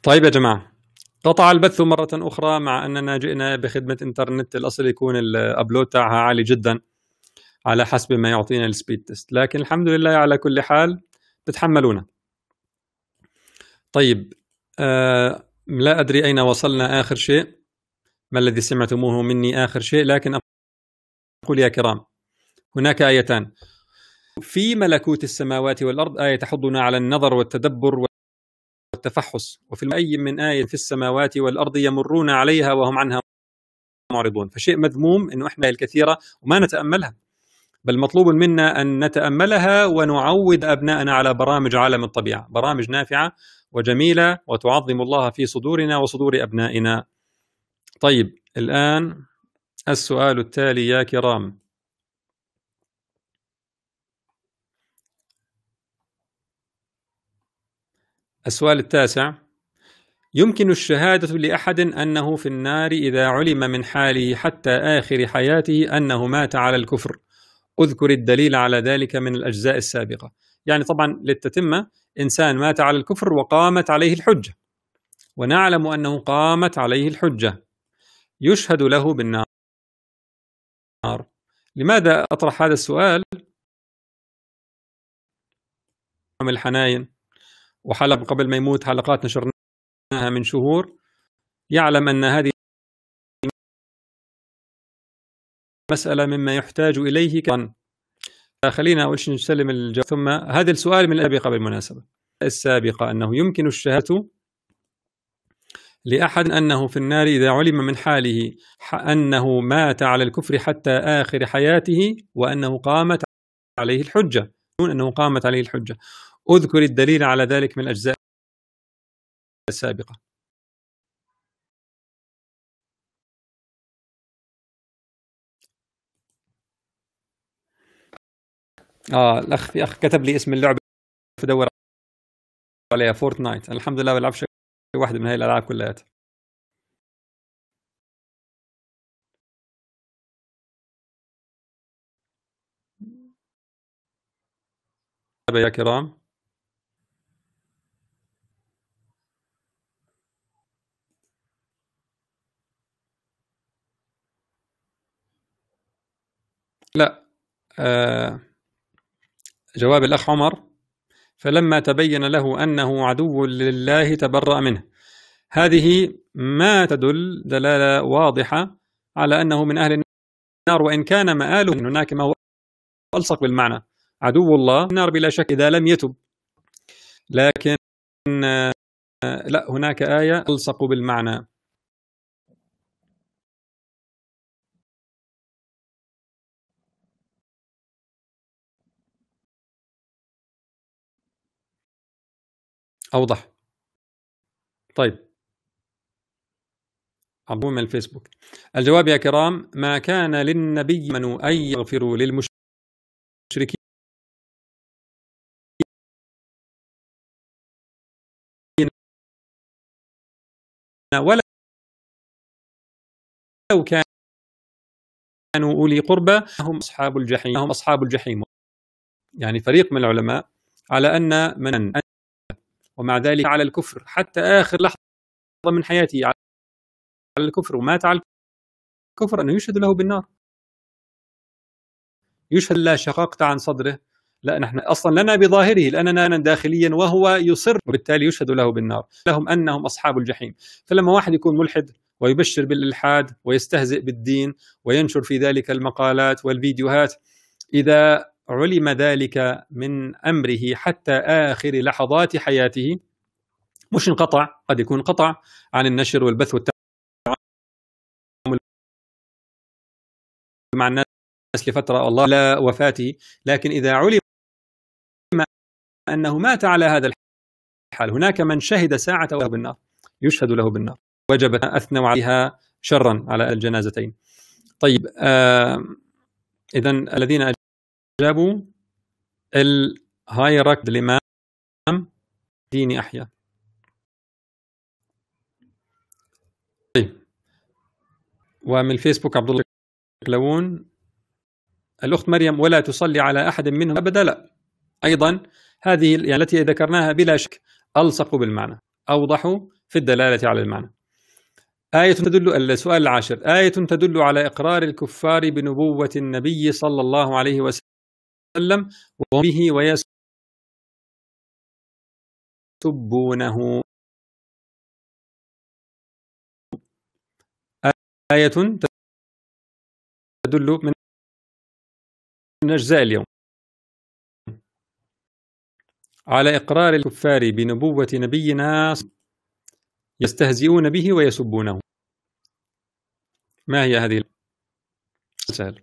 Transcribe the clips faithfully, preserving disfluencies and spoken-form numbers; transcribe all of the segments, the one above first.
طيب يا جماعة، قطع البث مرة أخرى مع أننا جئنا بخدمة إنترنت الأصل يكون الأبلود تاعها عالي جدا على حسب ما يعطينا السبيد تيست، لكن الحمد لله على كل حال تتحملونا. طيب آه لا أدري أين وصلنا آخر شيء، ما الذي سمعتموه مني آخر شيء، لكن أقول يا كرام هناك آيتان في ملكوت السماوات والأرض، آية تحضنا على النظر والتدبر والتفحص، وفي أي من آية في السماوات والأرض يمرون عليها وهم عنها معرضون. فشيء مذموم إنه إحنا الكثيرة وما نتأملها، بل مطلوب منا أن نتأملها ونعود أبنائنا على برامج عالم الطبيعة، برامج نافعة وجميلة وتعظم الله في صدورنا وصدور أبنائنا. طيب الآن السؤال التالي يا كرام، السؤال التاسع: يمكن الشهادة لأحد أنه في النار إذا علم من حاله حتى آخر حياته أنه مات على الكفر، أذكر الدليل على ذلك من الأجزاء السابقة. يعني طبعا للتتمة، إنسان مات على الكفر وقامت عليه الحجة، ونعلم أنه قامت عليه الحجة، يشهد له بالنار. لماذا أطرح هذا السؤال؟ من الحناين وحلقة قبل ما يموت، حلقات نشرناها من شهور، يعلم أن هذه مسألة مما يحتاج إليه كان. خلينا أول شيء نسلم الجواب، ثم هذا السؤال من السابقة بالمناسبة السابقة أنه يمكن الشهادة لأحد أنه في النار إذا علم من حاله أنه مات على الكفر حتى آخر حياته وأنه قامت عليه الحجة، أنه قامت عليه الحجة، أذكر الدليل على ذلك من الأجزاء السابقة. آه الأخ في أخ كتب لي اسم اللعبة بدور عليها، فورتنايت. الحمد لله بلعبش واحدة من هاي الألعاب كلها. يا كرام لا، آه جواب الأخ عمر: فلما تبين له أنه عدو لله تبرأ منه. هذه ما تدل دلالة واضحة على أنه من أهل النار، وإن كان مآله هناك ما هو ألصق بالمعنى، عدو الله النار بلا شك إذا لم يتب، لكن لا، هناك آية ألصق بالمعنى. أوضح. طيب عبوه من الفيسبوك. الجواب يا كرام: ما كان للنبي من أن يغفروا للمشركين ولو كانوا أولي قربى هم أصحاب الجحيم هم أصحاب الجحيم. يعني فريق من العلماء على أن من ومع ذلك على الكفر حتى آخر لحظة من حياته على الكفر ومات على الكفر أنه يشهد له بالنار، يشهد لا شققت عن صدره، لا نحن أصلا لنا بظاهره لأننا داخليا وهو يصر، وبالتالي يشهد له بالنار، لهم أنهم أصحاب الجحيم. فلما واحد يكون ملحد ويبشر بالإلحاد ويستهزئ بالدين وينشر في ذلك المقالات والفيديوهات، إذا علم ذلك من أمره حتى آخر لحظات حياته، مش انقطع، قد يكون قطع عن النشر والبث والتعامل مع الناس لفترة الله لا وفاته، لكن إذا علم أنه مات على هذا الحال، هناك من شهد ساعة له بالنار، يشهد له بالنار، وجب أثنوا عليها شرا على الجنازتين. طيب آه إذن الذين أجابوا الهايرك الإمام ديني أحيا. طيب ومن الفيسبوك عبد الله كلون: الأخت مريم: ولا تصلي على أحد منهم أبدا. لا، أيضا هذه يعني التي ذكرناها بلا شك ألصق بالمعنى، أوضح في الدلالة على المعنى. آية تدل السؤال العاشر آية تدل على إقرار الكفار بنبوة النبي صلى الله عليه وسلم وبه ويسبونه. آية تدل من أجزاء اليوم على إقرار الكفار بنبوة نبينا يستهزئون به ويسبونه. ما هي هذه؟ سهل.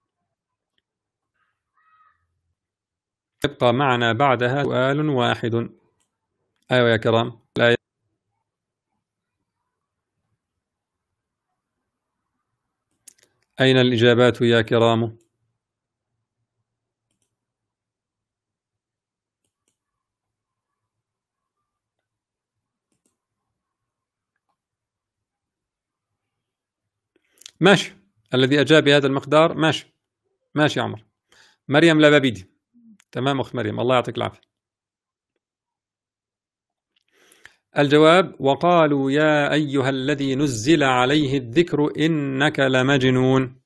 يبقى معنا بعدها سؤال واحد. أيوة يا كرام. لا أين الإجابات يا كرام؟ ماشي، الذي أجاب بهذا المقدار ماشي ماشي يا عمر. مريم لبابيدي. تمام أخت مريم، الله يعطيك العافية. الجواب: وقالوا يا أيها الذي نزل عليه الذكر إنك لمجنون.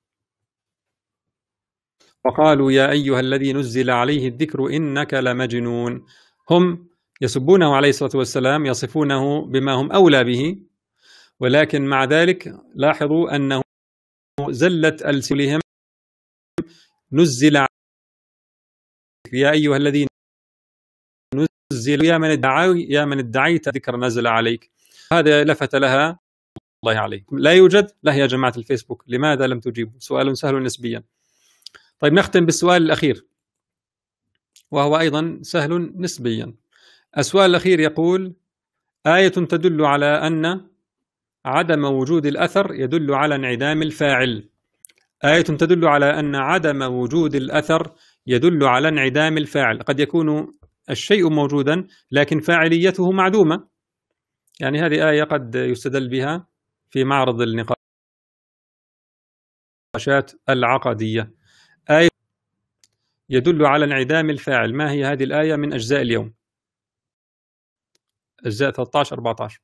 وقالوا يا أيها الذي نزل عليه الذكر إنك لمجنون. هم يسبونه عليه الصلاة والسلام، يصفونه بما هم أولى به، ولكن مع ذلك لاحظوا أنه زلت ألسنتهم. نزل يا أيها الذين نزل يا من ادعي يا من ادعيت ذكر نزل عليك. هذا لفت لها الله عليكم. لا يوجد. لا يا جماعة الفيسبوك، لماذا لم تجيبوا؟ سؤال سهل نسبيا. طيب نختم بالسؤال الأخير وهو أيضا سهل نسبيا. السؤال الأخير يقول: آية تدل على أن عدم وجود الأثر يدل على انعدام الفاعل. آية تدل على أن عدم وجود الأثر يدل على انعدام الفاعل. قد يكون الشيء موجودا لكن فاعليته معدومة. يعني هذه آية قد يستدل بها في معرض النقاشات العقدية. آية يدل على انعدام الفاعل. ما هي هذه الآية من أجزاء اليوم؟ أجزاء ثلاثة عشر أربعة عشر.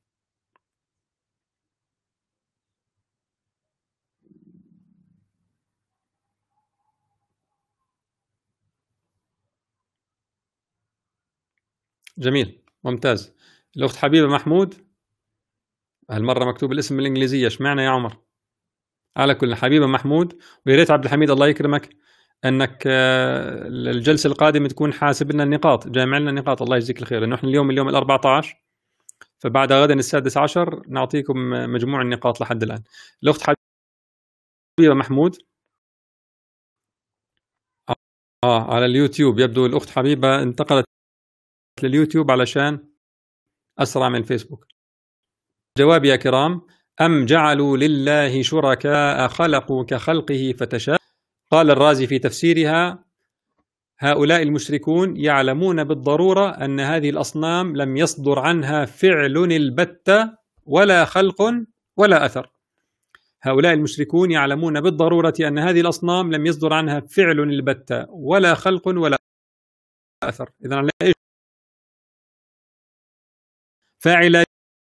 جميل، ممتاز. الأخت حبيبة محمود، هالمرة مكتوب الاسم بالإنجليزية، اشمعنى يا عمر؟ على كل حبيبة محمود. ويا ريت عبد الحميد الله يكرمك أنك الجلسة القادمة تكون حاسب لنا النقاط، جامع لنا النقاط. الله يجزيك الخير، إنه إحنا اليوم اليوم الأربعة عشر، فبعد غدا السادس عشر نعطيكم مجموع النقاط لحد الآن. الأخت حبيبة محمود آه على اليوتيوب، يبدو الأخت حبيبة انتقلت لليوتيوب علشان أسرع من فيسبوك. جواب يا كرام: أم جعلوا لله شركاء خلقوا كخلقه فتشاء. قال الرازي في تفسيرها: هؤلاء المشركون يعلمون بالضرورة أن هذه الأصنام لم يصدر عنها فعل البتة ولا خلق ولا أثر. هؤلاء المشركون يعلمون بالضرورة أن هذه الأصنام لم يصدر عنها فعل البتة ولا خلق ولا أثر. إذن لا فاعل.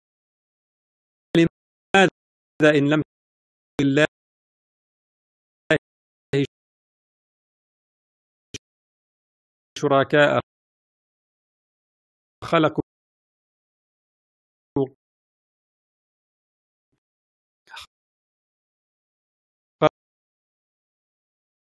لماذا إن لم لله شركاء خلقوا